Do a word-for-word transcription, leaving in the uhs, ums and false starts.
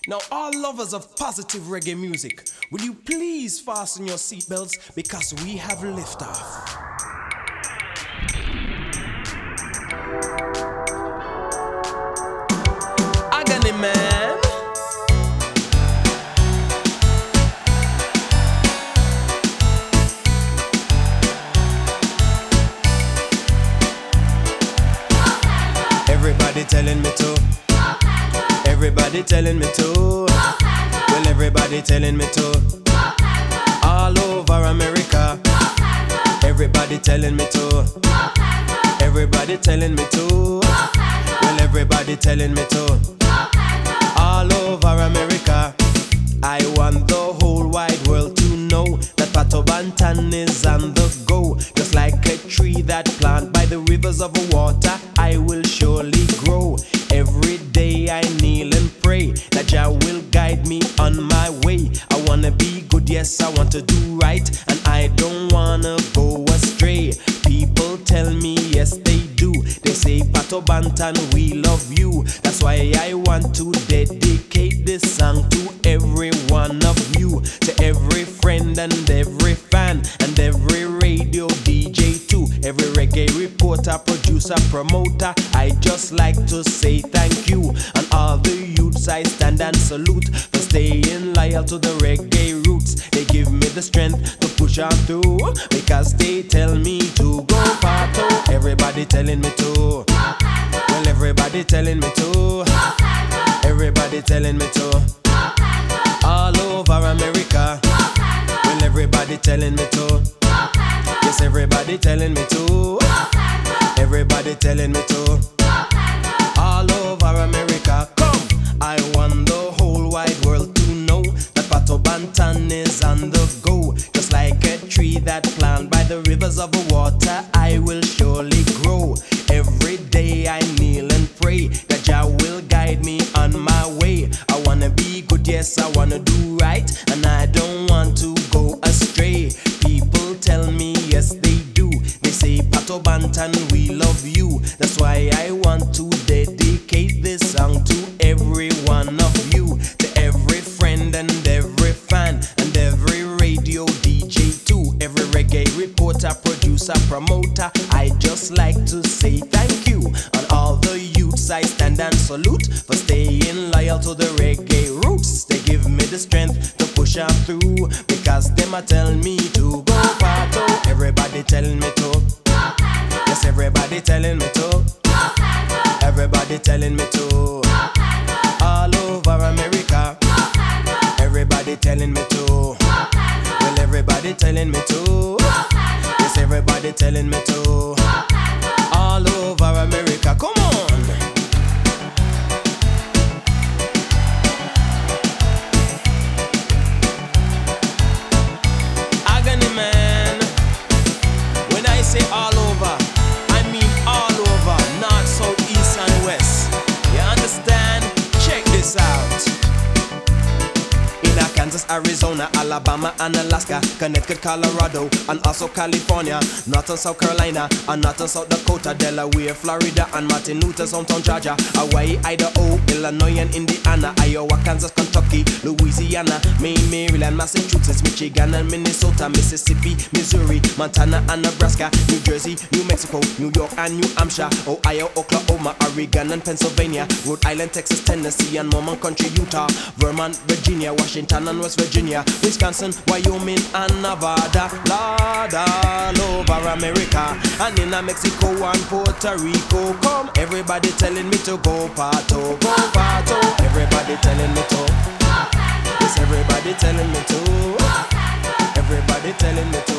Now, all lovers of positive reggae music, will you please fasten your seatbelts because we have liftoff. Agony man. Everybody telling me to. Everybody telling me to. Well, everybody telling me to. All over America. Everybody telling me to. Everybody telling me to. Well, everybody telling me to. All over America. I want the whole wide world to know that Pato Banton is on the go. Just like a tree that planted by the rivers of water, I will surely grow. Every day I kneel and pray that Jah will guide me on my way. I wanna be good, yes, I want to do right, and I don't wanna go astray. People tell me, yes, they do. They say, Pato Banton, we love you. That's why I want to dedicate this song to every one of you, to every friend and every fan, and every radio D J too, every reggae reporter, producer, promoter. I just like to say thank you. And all the youths I stand and salute for staying loyal to the reggae roots. They give me the strength to push on through, because they tell me to go Pato. Everybody telling me to. Well, everybody telling me to. Everybody telling me to. All over America. Well, everybody telling me to. Yes, everybody telling me to. Everybody telling me to. All over America. Come, I want the whole wide world to know that Pato Banton is on the go. Just like a tree that planted by the rivers of water, I will surely grow. Every day I kneel and pray that Jah will guide me on my way. I wanna be good, yes, I wanna do right, and I don't want to go astray. People tell me, yes, they do. They say, Pato Banton, we love you. That's why I want to dedicate this song to every one of you, to every friend and every fan, and every radio D J too, every reggae reporter, producer, promoter. I just like to say thank you. And all the youths I stand and salute for staying loyal to the reggae roots. They give me the strength to push on through, because them a tell me to go Pato. Everybody telling me to. Yes, everybody telling me to. Everybody telling me to. All over America. Everybody telling me to. Well, everybody telling me to. Yes, everybody telling me to. All over America. Come on. Agony man. When I say all over, I mean all over, north, south, east and west. You understand? Check this out. Kansas, Arizona, Alabama and Alaska, Connecticut, Colorado, and also California, North and South Carolina, and North and South Dakota, Delaware, Florida, and Martin Luther, hometown Georgia, Hawaii, Idaho, Illinois, and Indiana, Iowa, Kansas, Kentucky, Louisiana, Maine, Maryland, Massachusetts, Michigan, and Minnesota, Mississippi, Missouri, Montana, and Nebraska, New Jersey, New Mexico, New York, and New Hampshire, Ohio, Oklahoma, Oregon, and Pennsylvania, Rhode Island, Texas, Tennessee, and Mormon Country, Utah, Vermont, Virginia, Washington, and West Virginia, Wisconsin, Wyoming, and Nevada. Lord, all over America, and in Mexico and Puerto Rico. Come, everybody telling me to go Pato, go Pato. Everybody telling me to. Yes, everybody telling me to. Everybody telling me to.